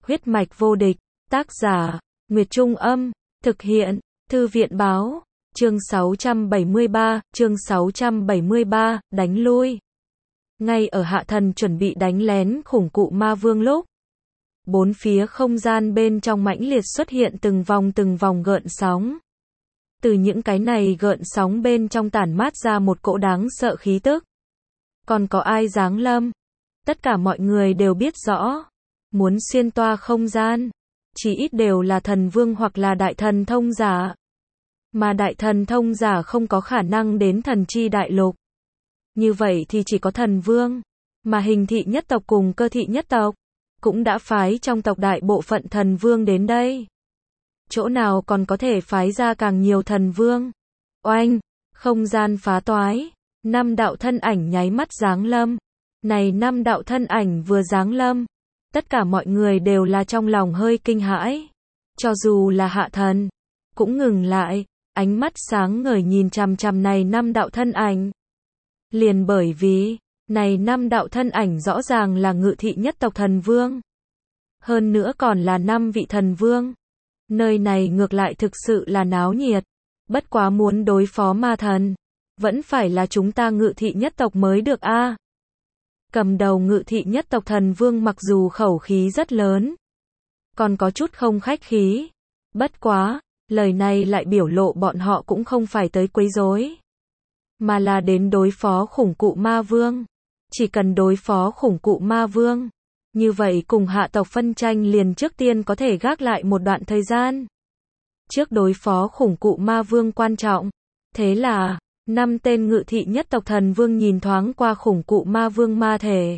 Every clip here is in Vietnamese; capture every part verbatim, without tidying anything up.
Huyết mạch vô địch, tác giả, Nguyệt Trung Âm, thực hiện, Thư viện Báo, chương sáu trăm bảy mươi ba, chương sáu trăm bảy mươi ba, đánh lui. Ngay ở Hạ Thần chuẩn bị đánh lén khủng cụ ma vương lúc, bốn phía không gian bên trong mãnh liệt xuất hiện từng vòng từng vòng gợn sóng. Từ những cái này gợn sóng bên trong tản mát ra một cỗ đáng sợ khí tức. Còn có ai giáng lâm? Tất cả mọi người đều biết rõ, muốn xuyên toa không gian, chỉ ít đều là thần vương hoặc là đại thần thông giả. Mà đại thần thông giả không có khả năng đến thần chi đại lục. Như vậy thì chỉ có thần vương, mà hình thị nhất tộc cùng cơ thị nhất tộc, cũng đã phái trong tộc đại bộ phận thần vương đến đây. Chỗ nào còn có thể phái ra càng nhiều thần vương? Oanh, không gian phá toái, năm đạo thân ảnh nháy mắt giáng lâm. Này năm đạo thân ảnh vừa giáng lâm, tất cả mọi người đều là trong lòng hơi kinh hãi. Cho dù là Hạ Thần, cũng ngừng lại, ánh mắt sáng ngời nhìn chằm chằm này năm đạo thân ảnh. Liền bởi vì, này năm đạo thân ảnh rõ ràng là ngự thị nhất tộc thần vương. Hơn nữa còn là năm vị thần vương. Nơi này ngược lại thực sự là náo nhiệt. Bất quá muốn đối phó ma thần, vẫn phải là chúng ta ngự thị nhất tộc mới được a. À. Cầm đầu ngự thị nhất tộc thần vương mặc dù khẩu khí rất lớn, còn có chút không khách khí. Bất quá, lời này lại biểu lộ bọn họ cũng không phải tới quấy rối, mà là đến đối phó khủng cụ ma vương. Chỉ cần đối phó khủng cụ ma vương, như vậy cùng hạ tộc phân tranh liền trước tiên có thể gác lại một đoạn thời gian. Trước đối phó khủng cụ ma vương quan trọng, thế là năm tên ngự thị nhất tộc thần vương nhìn thoáng qua khủng cụ ma vương ma thể.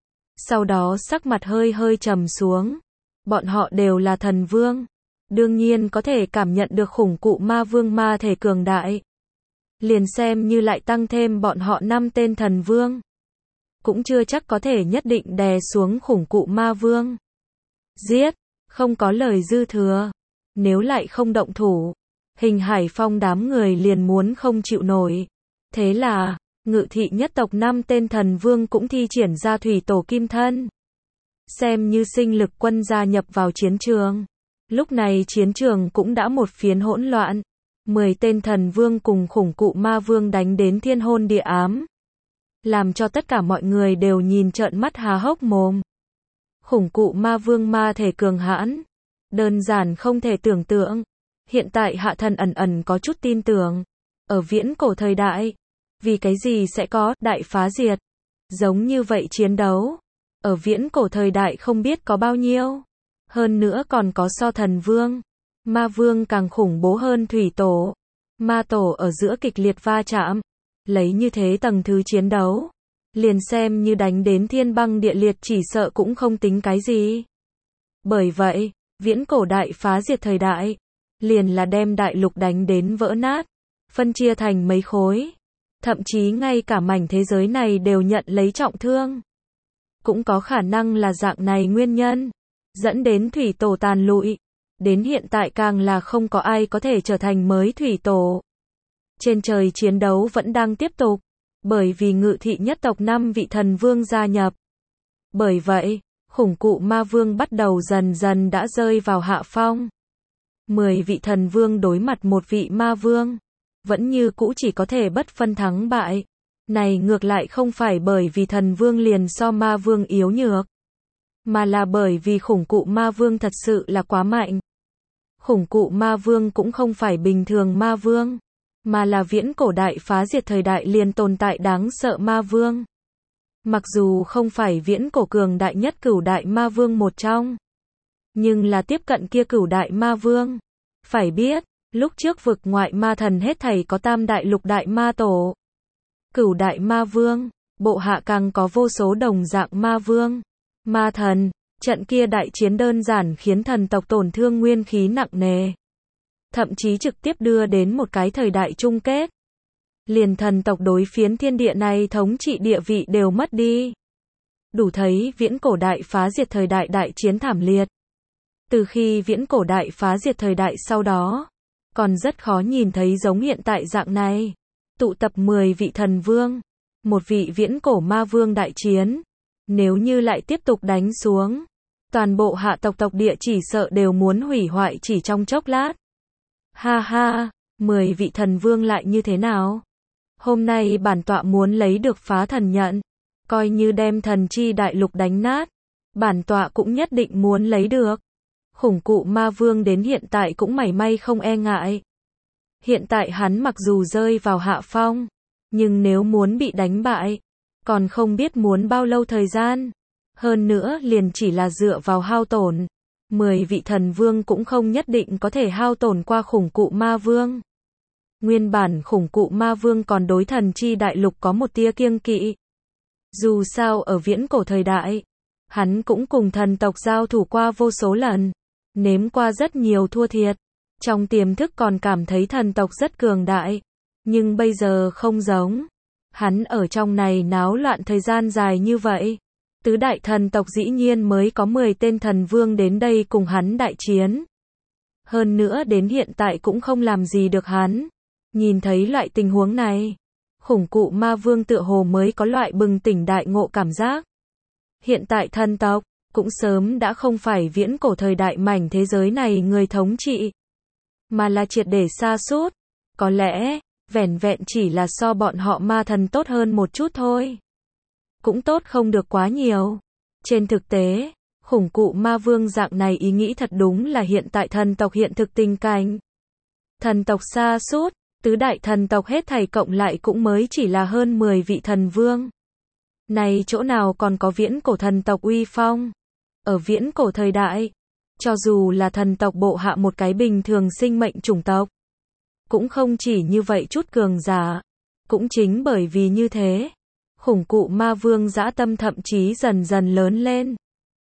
Sau đó sắc mặt hơi hơi trầm xuống. Bọn họ đều là thần vương, đương nhiên có thể cảm nhận được khủng cụ ma vương ma thể cường đại. Liền xem như lại tăng thêm bọn họ năm tên thần vương, cũng chưa chắc có thể nhất định đè xuống khủng cụ ma vương. Giết, không có lời dư thừa. Nếu lại không động thủ, Hình Hải Phong đám người liền muốn không chịu nổi. Thế là, ngự thị nhất tộc năm tên thần vương cũng thi triển ra thủy tổ kim thân. Xem như sinh lực quân gia nhập vào chiến trường. Lúc này chiến trường cũng đã một phiến hỗn loạn. Mười tên thần vương cùng khủng cụ ma vương đánh đến thiên hôn địa ám. Làm cho tất cả mọi người đều nhìn trợn mắt há hốc mồm. Khủng cụ ma vương ma thể cường hãn. Đơn giản không thể tưởng tượng. Hiện tại Hạ Thần ẩn ẩn có chút tin tưởng. Ở viễn cổ thời đại, vì cái gì sẽ có đại phá diệt? Giống như vậy chiến đấu. Ở viễn cổ thời đại không biết có bao nhiêu. Hơn nữa còn có so thần vương. Ma vương càng khủng bố hơn thủy tổ. Ma tổ ở giữa kịch liệt va chạm. Lấy như thế tầng thứ chiến đấu, liền xem như đánh đến thiên băng địa liệt chỉ sợ cũng không tính cái gì. Bởi vậy, viễn cổ đại phá diệt thời đại, liền là đem đại lục đánh đến vỡ nát, phân chia thành mấy khối. Thậm chí ngay cả mảnh thế giới này đều nhận lấy trọng thương. Cũng có khả năng là dạng này nguyên nhân, dẫn đến thủy tổ tàn lụi. Đến hiện tại càng là không có ai có thể trở thành mới thủy tổ. Trên trời chiến đấu vẫn đang tiếp tục, bởi vì ngự thị nhất tộc năm vị thần vương gia nhập. Bởi vậy, khủng cụ ma vương bắt đầu dần dần đã rơi vào hạ phong. Mười vị thần vương đối mặt một vị ma vương, vẫn như cũ chỉ có thể bất phân thắng bại. Này ngược lại không phải bởi vì thần vương liền so ma vương yếu nhược, mà là bởi vì khủng cụ ma vương thật sự là quá mạnh. Khủng cụ ma vương cũng không phải bình thường ma vương, mà là viễn cổ đại phá diệt thời đại liền tồn tại đáng sợ ma vương. Mặc dù không phải viễn cổ cường đại nhất cửu đại ma vương một trong, nhưng là tiếp cận kia cửu đại ma vương. Phải biết, lúc trước vực ngoại ma thần hết thảy có tam đại lục đại ma tổ. Cửu đại ma vương, bộ hạ càng có vô số đồng dạng ma vương. Ma thần, trận kia đại chiến đơn giản khiến thần tộc tổn thương nguyên khí nặng nề. Thậm chí trực tiếp đưa đến một cái thời đại chung kết. Liền thần tộc đối phiến thiên địa này thống trị địa vị đều mất đi. Đủ thấy viễn cổ đại phá diệt thời đại đại chiến thảm liệt. Từ khi viễn cổ đại phá diệt thời đại sau đó, còn rất khó nhìn thấy giống hiện tại dạng này. Tụ tập mười vị thần vương, một vị viễn cổ ma vương đại chiến. Nếu như lại tiếp tục đánh xuống, toàn bộ hạ tộc tộc địa chỉ sợ đều muốn hủy hoại chỉ trong chốc lát. Ha ha, mười vị thần vương lại như thế nào? Hôm nay bản tọa muốn lấy được phá thần nhận, coi như đem thần chi đại lục đánh nát, bản tọa cũng nhất định muốn lấy được. Khủng cụ ma vương đến hiện tại cũng mảy may không e ngại. Hiện tại hắn mặc dù rơi vào hạ phong, nhưng nếu muốn bị đánh bại, còn không biết muốn bao lâu thời gian. Hơn nữa liền chỉ là dựa vào hao tổn, mười vị thần vương cũng không nhất định có thể hao tổn qua khủng cụ ma vương. Nguyên bản khủng cụ ma vương còn đối thần chi đại lục có một tia kiêng kỵ. Dù sao ở viễn cổ thời đại, hắn cũng cùng thần tộc giao thủ qua vô số lần, nếm qua rất nhiều thua thiệt. Trong tiềm thức còn cảm thấy thần tộc rất cường đại, nhưng bây giờ không giống. Hắn ở trong này náo loạn thời gian dài như vậy. Tứ đại thần tộc dĩ nhiên mới có mười tên thần vương đến đây cùng hắn đại chiến. Hơn nữa đến hiện tại cũng không làm gì được hắn. Nhìn thấy loại tình huống này, khủng cụ ma vương tựa hồ mới có loại bừng tỉnh đại ngộ cảm giác. Hiện tại thần tộc, cũng sớm đã không phải viễn cổ thời đại mảnh thế giới này người thống trị, mà là triệt để sa sút. Có lẽ, vẻn vẹn chỉ là so bọn họ ma thần tốt hơn một chút thôi. Cũng tốt không được quá nhiều. Trên thực tế, khủng cụ ma vương dạng này ý nghĩ thật đúng là hiện tại thần tộc hiện thực tình cảnh. Thần tộc sa sút, tứ đại thần tộc hết thảy cộng lại cũng mới chỉ là hơn mười vị thần vương. Này chỗ nào còn có viễn cổ thần tộc uy phong. Ở viễn cổ thời đại, cho dù là thần tộc bộ hạ một cái bình thường sinh mệnh chủng tộc, cũng không chỉ như vậy chút cường giả. Cũng chính bởi vì như thế, khủng cụ ma vương dã tâm thậm chí dần dần lớn lên.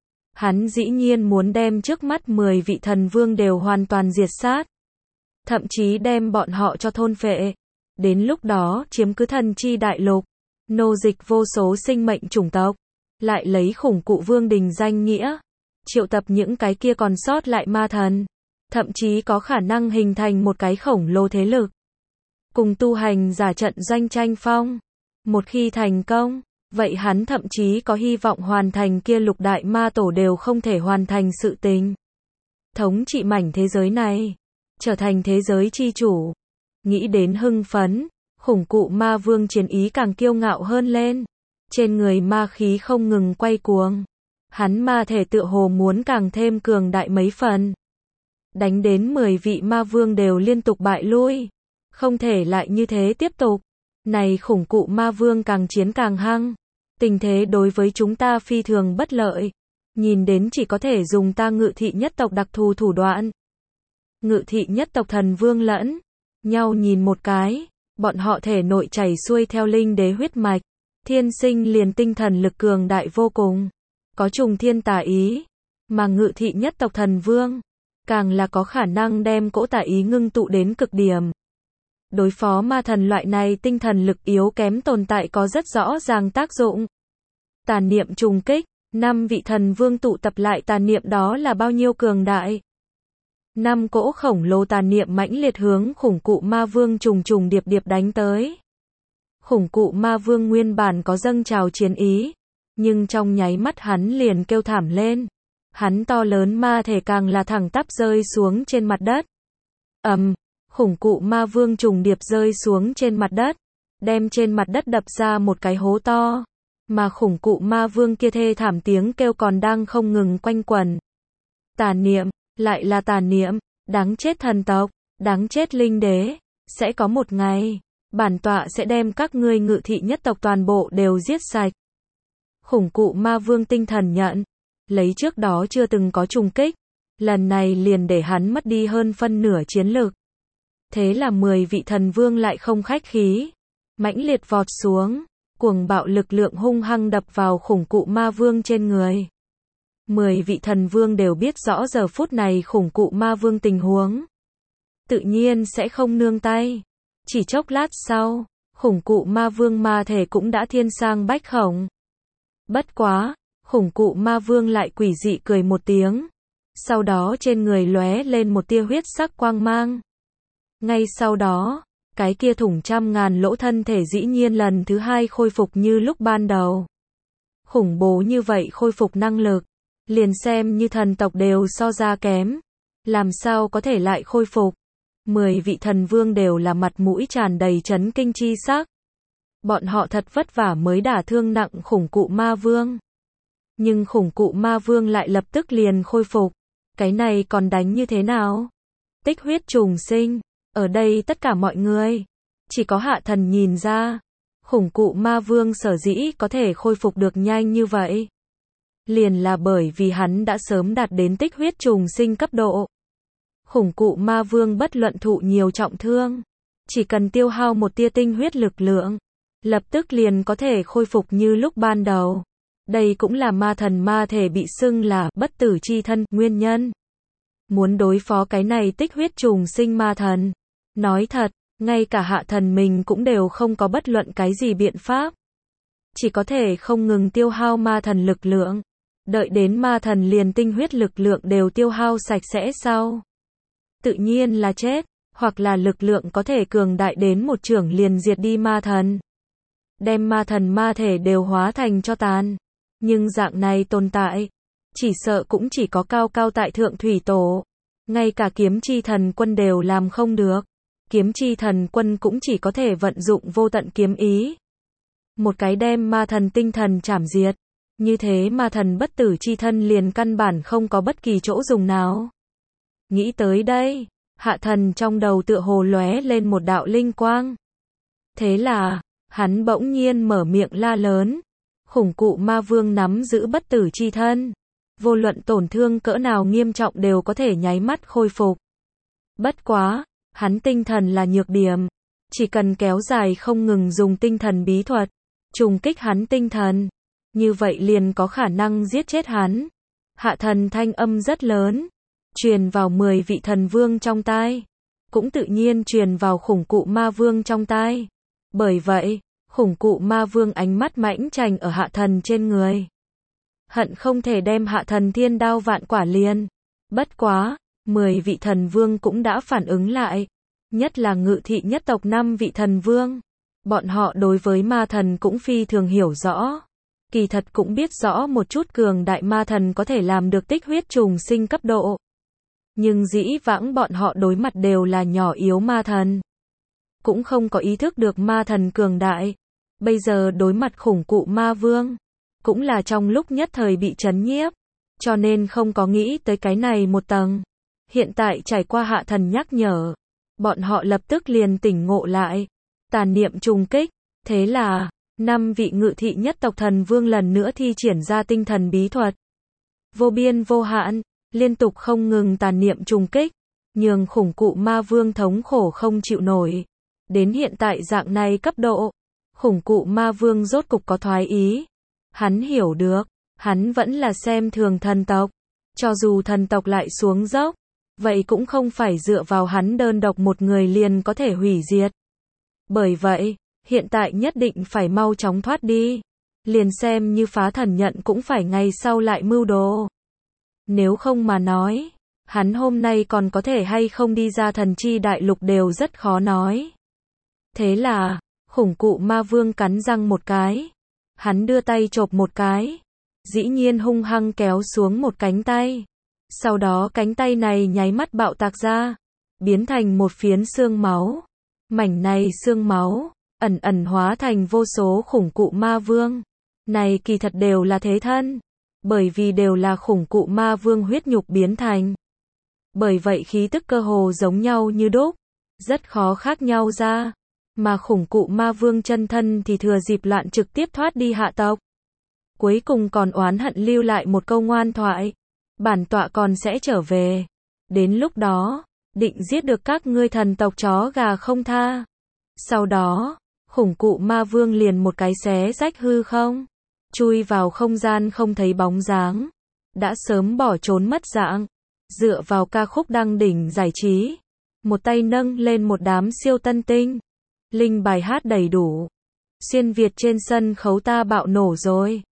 Hắn dĩ nhiên muốn đem trước mắt mười vị thần vương đều hoàn toàn diệt sát. Thậm chí đem bọn họ cho thôn phệ. Đến lúc đó chiếm cứ thần chi đại lục, nô dịch vô số sinh mệnh chủng tộc. Lại lấy khủng cụ vương đình danh nghĩa, triệu tập những cái kia còn sót lại ma thần. Thậm chí có khả năng hình thành một cái khổng lồ thế lực. Cùng tu hành giả trận doanh tranh phong. Một khi thành công, vậy hắn thậm chí có hy vọng hoàn thành kia lục đại ma tổ đều không thể hoàn thành sự tình. Thống trị mảnh thế giới này, trở thành thế giới chi chủ. Nghĩ đến hưng phấn, khủng cụ ma vương chiến ý càng kiêu ngạo hơn lên. Trên người ma khí không ngừng quay cuồng. Hắn ma thể tựa hồ muốn càng thêm cường đại mấy phần. Đánh đến mười vị ma vương đều liên tục bại lui. Không thể lại như thế tiếp tục. Này khủng cụ ma vương càng chiến càng hăng. Tình thế đối với chúng ta phi thường bất lợi. Nhìn đến chỉ có thể dùng ta ngự thị nhất tộc đặc thù thủ đoạn. Ngự thị nhất tộc thần vương lẫn nhau nhìn một cái. Bọn họ thể nội chảy xuôi theo linh đế huyết mạch. Thiên sinh liền tinh thần lực cường đại vô cùng. Có trùng thiên tà ý. Mà ngự thị nhất tộc thần vương, càng là có khả năng đem cỗ tà ý ngưng tụ đến cực điểm. Đối phó ma thần loại này tinh thần lực yếu kém tồn tại có rất rõ ràng tác dụng. Tà niệm trùng kích, năm vị thần vương tụ tập lại tà niệm đó là bao nhiêu cường đại. Năm cỗ khổng lồ tà niệm mãnh liệt hướng khủng cụ ma vương trùng trùng điệp điệp đánh tới. Khủng cụ ma vương nguyên bản có dâng trào chiến ý, nhưng trong nháy mắt hắn liền kêu thảm lên. Hắn to lớn ma thể càng là thẳng tắp rơi xuống trên mặt đất. Ầm, um, khủng cụ ma vương trùng điệp rơi xuống trên mặt đất, đem trên mặt đất đập ra một cái hố to, mà khủng cụ ma vương kia thê thảm tiếng kêu còn đang không ngừng quanh quẩn. Tà niệm, lại là tà niệm, đáng chết thần tộc, đáng chết linh đế, sẽ có một ngày, bản tọa sẽ đem các ngươi ngự thị nhất tộc toàn bộ đều giết sạch. Khủng cụ ma vương tinh thần nhận, lấy trước đó chưa từng có trùng kích, lần này liền để hắn mất đi hơn phân nửa chiến lực. Thế là mười vị thần vương lại không khách khí, mãnh liệt vọt xuống, cuồng bạo lực lượng hung hăng đập vào khủng cụ ma vương trên người. Mười vị thần vương đều biết rõ giờ phút này khủng cụ ma vương tình huống. Tự nhiên sẽ không nương tay. Chỉ chốc lát sau, khủng cụ ma vương ma thể cũng đã thiên sang bách khổng. Bất quá, khủng cụ ma vương lại quỷ dị cười một tiếng. Sau đó trên người lóe lên một tia huyết sắc quang mang. Ngay sau đó, cái kia thủng trăm ngàn lỗ thân thể dĩ nhiên lần thứ hai khôi phục như lúc ban đầu. Khủng bố như vậy khôi phục năng lực, liền xem như thần tộc đều so ra kém, làm sao có thể lại khôi phục. Mười vị thần vương đều là mặt mũi tràn đầy chấn kinh chi sắc. Bọn họ thật vất vả mới đả thương nặng khủng cụ ma vương. Nhưng khủng cụ ma vương lại lập tức liền khôi phục. Cái này còn đánh như thế nào? Tích huyết trùng sinh. Ở đây tất cả mọi người, chỉ có hạ thần nhìn ra. Khủng cụ ma vương sở dĩ có thể khôi phục được nhanh như vậy. Liền là bởi vì hắn đã sớm đạt đến tích huyết trùng sinh cấp độ. Khủng cụ ma vương bất luận thụ nhiều trọng thương, chỉ cần tiêu hao một tia tinh huyết lực lượng, lập tức liền có thể khôi phục như lúc ban đầu. Đây cũng là ma thần ma thể bị xưng là bất tử chi thân nguyên nhân. Muốn đối phó cái này tích huyết trùng sinh ma thần, nói thật, ngay cả hạ thần mình cũng đều không có bất luận cái gì biện pháp. Chỉ có thể không ngừng tiêu hao ma thần lực lượng, đợi đến ma thần liền tinh huyết lực lượng đều tiêu hao sạch sẽ sau. Tự nhiên là chết, hoặc là lực lượng có thể cường đại đến một chưởng liền diệt đi ma thần. Đem ma thần ma thể đều hóa thành cho tàn. Nhưng dạng này tồn tại, chỉ sợ cũng chỉ có cao cao tại thượng thủy tổ. Ngay cả kiếm chi thần quân đều làm không được. Kiếm chi thần quân cũng chỉ có thể vận dụng vô tận kiếm ý. Một cái đem ma thần tinh thần chảm diệt. Như thế ma thần bất tử chi thân liền căn bản không có bất kỳ chỗ dùng nào. Nghĩ tới đây, hạ thần trong đầu tựa hồ lóe lên một đạo linh quang. Thế là, hắn bỗng nhiên mở miệng la lớn. Khủng cụ ma vương nắm giữ bất tử chi thân. Vô luận tổn thương cỡ nào nghiêm trọng đều có thể nháy mắt khôi phục. Bất quá, hắn tinh thần là nhược điểm. Chỉ cần kéo dài không ngừng dùng tinh thần bí thuật, trùng kích hắn tinh thần. Như vậy liền có khả năng giết chết hắn. Hạ thần thanh âm rất lớn. Truyền vào mười vị thần vương trong tai. Cũng tự nhiên truyền vào khủng cụ ma vương trong tai. Bởi vậy, khủng cụ ma vương ánh mắt mãnh trành ở hạ thần trên người. Hận không thể đem hạ thần thiên đao vạn quả liền. Bất quá, mười vị thần vương cũng đã phản ứng lại. Nhất là ngự thị nhất tộc năm vị thần vương. Bọn họ đối với ma thần cũng phi thường hiểu rõ. Kỳ thật cũng biết rõ một chút cường đại ma thần có thể làm được tích huyết trùng sinh cấp độ. Nhưng dĩ vãng bọn họ đối mặt đều là nhỏ yếu ma thần. Cũng không có ý thức được ma thần cường đại. Bây giờ đối mặt khủng cụ ma vương. Cũng là trong lúc nhất thời bị chấn nhiếp. Cho nên không có nghĩ tới cái này một tầng. Hiện tại trải qua hạ thần nhắc nhở. Bọn họ lập tức liền tỉnh ngộ lại. Tàn niệm trùng kích. Thế là, năm vị ngự thị nhất tộc thần vương lần nữa thi triển ra tinh thần bí thuật. Vô biên vô hạn, liên tục không ngừng tàn niệm trùng kích. Nhường khủng cụ ma vương thống khổ không chịu nổi. Đến hiện tại dạng này cấp độ. Khủng cụ ma vương rốt cục có thoái ý. Hắn hiểu được, hắn vẫn là xem thường thần tộc. Cho dù thần tộc lại xuống dốc, vậy cũng không phải dựa vào hắn đơn độc một người liền có thể hủy diệt. Bởi vậy, hiện tại nhất định phải mau chóng thoát đi. Liền xem như phá thần nhận cũng phải ngày sau lại mưu đồ. Nếu không mà nói, hắn hôm nay còn có thể hay không đi ra thần chi đại lục đều rất khó nói. Thế là, khủng cụ ma vương cắn răng một cái. Hắn đưa tay chộp một cái. Dĩ nhiên hung hăng kéo xuống một cánh tay. Sau đó cánh tay này nháy mắt bạo tạc ra. Biến thành một phiến xương máu. Mảnh này xương máu, ẩn ẩn hóa thành vô số khủng cụ ma vương. Này kỳ thật đều là thế thân. Bởi vì đều là khủng cụ ma vương huyết nhục biến thành. Bởi vậy khí tức cơ hồ giống nhau như đúc. Rất khó khác nhau ra. Mà khủng cụ ma vương chân thân thì thừa dịp loạn trực tiếp thoát đi hạ tộc. Cuối cùng còn oán hận lưu lại một câu ngoan thoại. Bản tọa còn sẽ trở về. Đến lúc đó, định giết được các ngươi thần tộc chó gà không tha. Sau đó, khủng cụ ma vương liền một cái xé rách hư không. Chui vào không gian không thấy bóng dáng. Đã sớm bỏ trốn mất dạng. Dựa vào ca khúc đăng đỉnh giải trí. Một tay nâng lên một đám siêu tân tinh. Linh bài hát đầy đủ. Xuyên Việt trên sân khấu ta bạo nổ rồi.